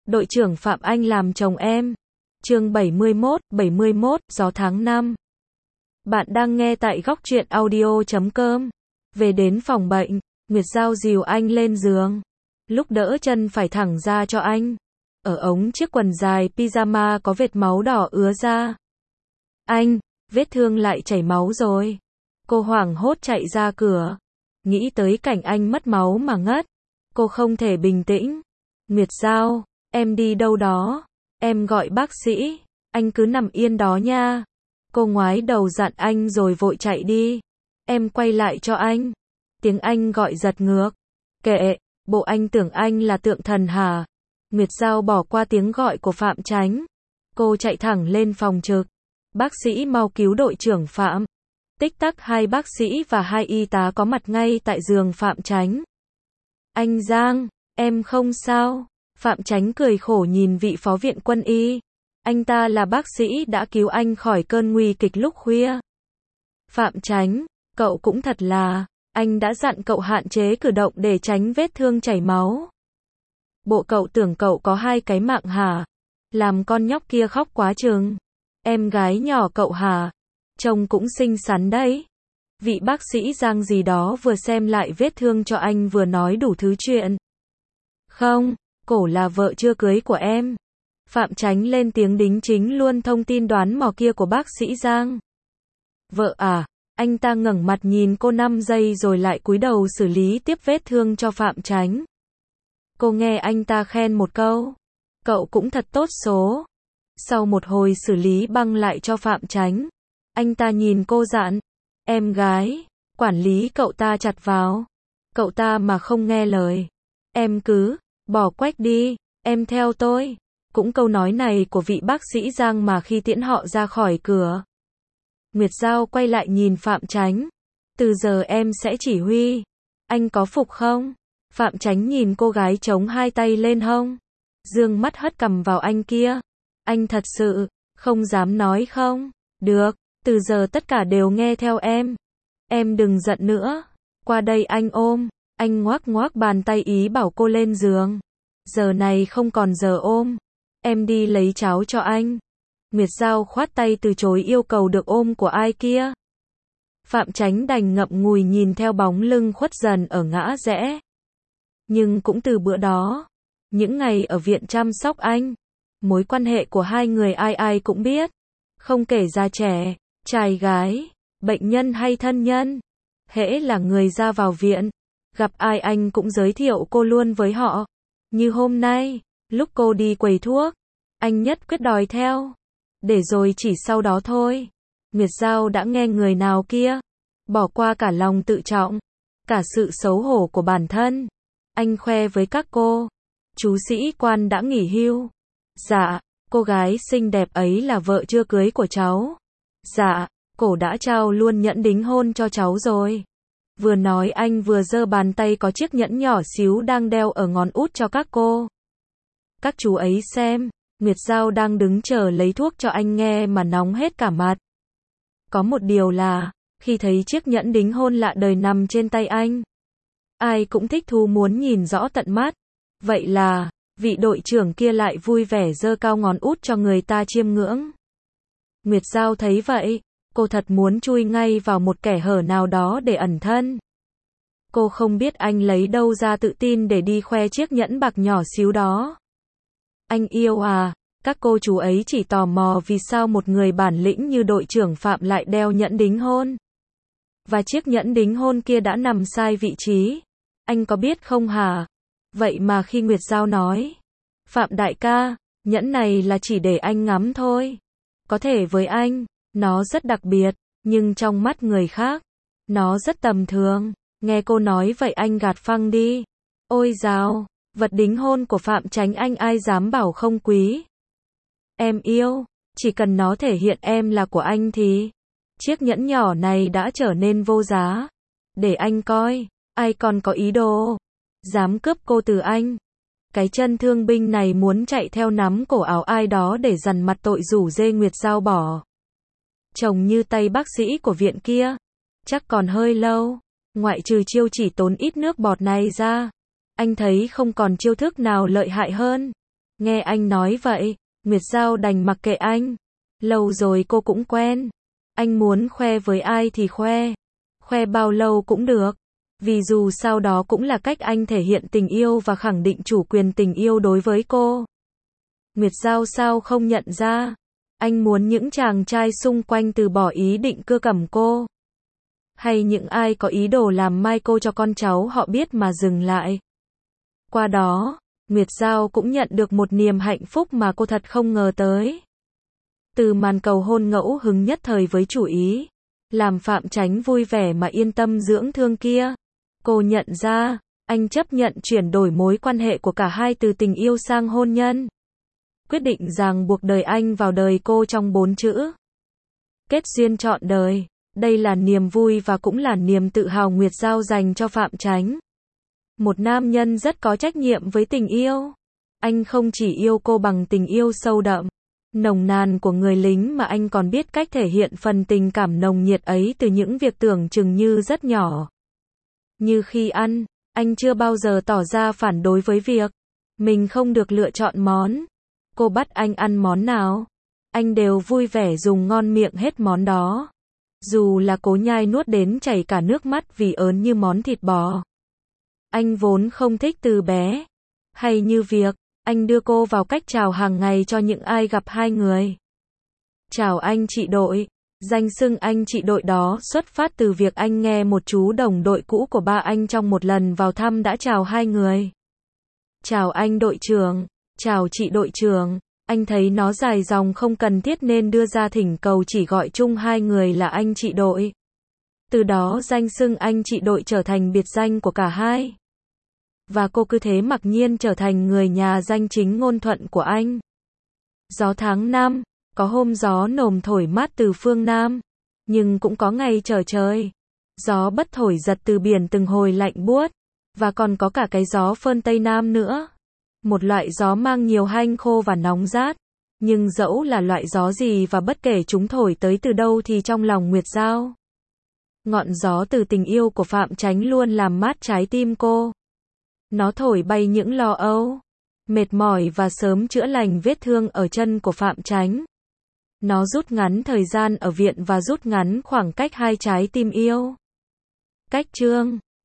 đội trưởng Phạm Anh làm chồng em. Chương 71, gió tháng 5. Bạn đang nghe tại góc truyện audio.com. Về đến phòng bệnh, Nguyệt Giao dìu anh lên giường. Lúc đỡ chân phải thẳng ra cho anh. Ở ống chiếc quần dài pyjama có vệt máu đỏ ứa ra. Anh, vết thương lại chảy máu rồi. Cô hoảng hốt chạy ra cửa. Nghĩ tới cảnh anh mất máu mà ngất. Cô không thể bình tĩnh. Nguyệt Giao, em đi đâu đó? Em gọi bác sĩ. Anh cứ nằm yên đó nha. Cô ngoái đầu dặn anh rồi vội chạy đi. Em quay lại cho anh. Tiếng anh gọi giật ngược. Kệ, bộ anh tưởng anh là tượng thần hả? Nguyệt Giao bỏ qua tiếng gọi của Phạm Chánh. Cô chạy thẳng lên phòng trực. Bác sĩ mau cứu đội trưởng Phạm. Tích tắc hai bác sĩ và hai y tá có mặt ngay tại giường Phạm Chánh. Anh Giang, em không sao. Phạm Chánh cười khổ nhìn vị phó viện quân y. Anh ta là bác sĩ đã cứu anh khỏi cơn nguy kịch lúc khuya. Phạm Chánh, cậu cũng thật là, anh đã dặn cậu hạn chế cử động để tránh vết thương chảy máu. Bộ cậu tưởng cậu có hai cái mạng hả? Làm con nhóc kia khóc quá chừng. Em gái nhỏ cậu hả? Trông cũng xinh xắn đấy. Vị bác sĩ Giang gì đó vừa xem lại vết thương cho anh vừa nói đủ thứ chuyện. Không, cổ là vợ chưa cưới của em. Phạm Chánh lên tiếng đính chính luôn thông tin đoán mò kia của bác sĩ Giang. Vợ à? Anh ta ngẩng mặt nhìn cô 5 giây rồi lại cúi đầu xử lý tiếp vết thương cho Phạm Chánh. Cô nghe anh ta khen một câu. Cậu cũng thật tốt số. Sau một hồi xử lý băng lại cho Phạm Chánh. Anh ta nhìn cô dặn. Em gái, quản lý cậu ta chặt vào. Cậu ta mà không nghe lời. Em cứ, bỏ quách đi, em theo tôi. Cũng câu nói này của vị bác sĩ Giang mà khi tiễn họ ra khỏi cửa. Nguyệt Giao quay lại nhìn Phạm Chánh. Từ giờ em sẽ chỉ huy. Anh có phục không? Phạm Chánh nhìn cô gái chống hai tay lên hông. Dương mắt hất cằm vào anh kia. Anh thật sự, không dám nói không? Được, từ giờ tất cả đều nghe theo em. Em đừng giận nữa. Qua đây anh ôm. Anh ngoác ngoác bàn tay ý bảo cô lên giường. Giờ này không còn giờ ôm. Em đi lấy cháo cho anh. Nguyệt Giao khoát tay từ chối yêu cầu được ôm của ai kia. Phạm Chánh đành ngậm ngùi nhìn theo bóng lưng khuất dần ở ngã rẽ. Nhưng cũng từ bữa đó, những ngày ở viện chăm sóc anh, mối quan hệ của hai người ai ai cũng biết. Không kể già trẻ, trai gái, bệnh nhân hay thân nhân. Hễ là người ra vào viện, gặp ai anh cũng giới thiệu cô luôn với họ. Như hôm nay, lúc cô đi quầy thuốc, anh nhất quyết đòi theo. Để rồi chỉ sau đó thôi, Nguyệt Giao đã nghe người nào kia, bỏ qua cả lòng tự trọng, cả sự xấu hổ của bản thân. Anh khoe với các cô, chú sĩ quan đã nghỉ hưu. Dạ, cô gái xinh đẹp ấy là vợ chưa cưới của cháu. Dạ, cổ đã trao luôn nhẫn đính hôn cho cháu rồi. Vừa nói anh vừa giơ bàn tay có chiếc nhẫn nhỏ xíu đang đeo ở ngón út cho các cô. Các chú ấy xem, Nguyệt Giao đang đứng chờ lấy thuốc cho anh nghe mà nóng hết cả mặt. Có một điều là, khi thấy chiếc nhẫn đính hôn lạ đời nằm trên tay anh, ai cũng thích thú muốn nhìn rõ tận mắt. Vậy là, vị đội trưởng kia lại vui vẻ giơ cao ngón út cho người ta chiêm ngưỡng. Nguyệt Giao thấy vậy, cô thật muốn chui ngay vào một kẻ hở nào đó để ẩn thân. Cô không biết anh lấy đâu ra tự tin để đi khoe chiếc nhẫn bạc nhỏ xíu đó. Anh yêu à? Các cô chú ấy chỉ tò mò vì sao một người bản lĩnh như đội trưởng Phạm lại đeo nhẫn đính hôn. Và chiếc nhẫn đính hôn kia đã nằm sai vị trí. Anh có biết không hả? Vậy mà khi Nguyệt Giao nói, Phạm đại ca, nhẫn này là chỉ để anh ngắm thôi. Có thể với anh, nó rất đặc biệt, nhưng trong mắt người khác, nó rất tầm thường. Nghe cô nói vậy anh gạt phăng đi. Ôi dào, vật đính hôn của Phạm Chánh anh ai dám bảo không quý. Em yêu, chỉ cần nó thể hiện em là của anh thì chiếc nhẫn nhỏ này đã trở nên vô giá. Để anh coi, ai còn có ý đồ dám cướp cô từ anh. Cái chân thương binh này muốn chạy theo nắm cổ áo ai đó để dằn mặt tội rủ dê Nguyệt Giao bỏ chồng như tay bác sĩ của viện kia. Chắc còn hơi lâu. Ngoại trừ chiêu chỉ tốn ít nước bọt này ra, anh thấy không còn chiêu thức nào lợi hại hơn. Nghe anh nói vậy, Nguyệt Giao đành mặc kệ anh. Lâu rồi cô cũng quen. Anh muốn khoe với ai thì khoe. Khoe bao lâu cũng được. Vì dù sao đó cũng là cách anh thể hiện tình yêu và khẳng định chủ quyền tình yêu đối với cô. Nguyệt Giao sao không nhận ra? Anh muốn những chàng trai xung quanh từ bỏ ý định cưa cẩm cô. Hay những ai có ý đồ làm mai cô cho con cháu họ biết mà dừng lại. Qua đó, Nguyệt Giao cũng nhận được một niềm hạnh phúc mà cô thật không ngờ tới. Từ màn cầu hôn ngẫu hứng nhất thời với chủ ý, làm Phạm Chánh vui vẻ mà yên tâm dưỡng thương kia. Cô nhận ra, anh chấp nhận chuyển đổi mối quan hệ của cả hai từ tình yêu sang hôn nhân. Quyết định ràng buộc đời anh vào đời cô trong 4 chữ. Kết duyên trọn đời. Đây là niềm vui và cũng là niềm tự hào Nguyệt Giao dành cho Phạm Chánh. Một nam nhân rất có trách nhiệm với tình yêu. Anh không chỉ yêu cô bằng tình yêu sâu đậm, nồng nàn của người lính mà anh còn biết cách thể hiện phần tình cảm nồng nhiệt ấy từ những việc tưởng chừng như rất nhỏ. Như khi ăn, anh chưa bao giờ tỏ ra phản đối với việc mình không được lựa chọn món. Cô bắt anh ăn món nào, anh đều vui vẻ dùng ngon miệng hết món đó. Dù là cố nhai nuốt đến chảy cả nước mắt vì ớn như món thịt bò. Anh vốn không thích từ bé. Hay như việc, anh đưa cô vào cách chào hàng ngày cho những ai gặp hai người. Chào anh chị đội. Danh xưng anh chị đội đó xuất phát từ việc anh nghe một chú đồng đội cũ của ba anh trong một lần vào thăm đã chào hai người. Chào anh đội trưởng, chào chị đội trưởng. Anh thấy nó dài dòng không cần thiết nên đưa ra thỉnh cầu chỉ gọi chung hai người là anh chị đội. Từ đó danh xưng anh chị đội trở thành biệt danh của cả hai. Và cô cứ thế mặc nhiên trở thành người nhà danh chính ngôn thuận của anh. Gió tháng 5, có hôm gió nồm thổi mát từ phương Nam, nhưng cũng có ngày trở trời. Gió bất thổi giật từ biển từng hồi lạnh buốt, và còn có cả cái gió phơn Tây Nam nữa. Một loại gió mang nhiều hanh khô và nóng rát. Nhưng dẫu là loại gió gì và bất kể chúng thổi tới từ đâu thì trong lòng Nguyệt Giao, ngọn gió từ tình yêu của Phạm Chánh luôn làm mát trái tim cô. Nó thổi bay những lo âu, mệt mỏi và sớm chữa lành vết thương ở chân của Phạm Chánh. Nó rút ngắn thời gian ở viện và rút ngắn khoảng cách hai trái tim yêu. Cách chương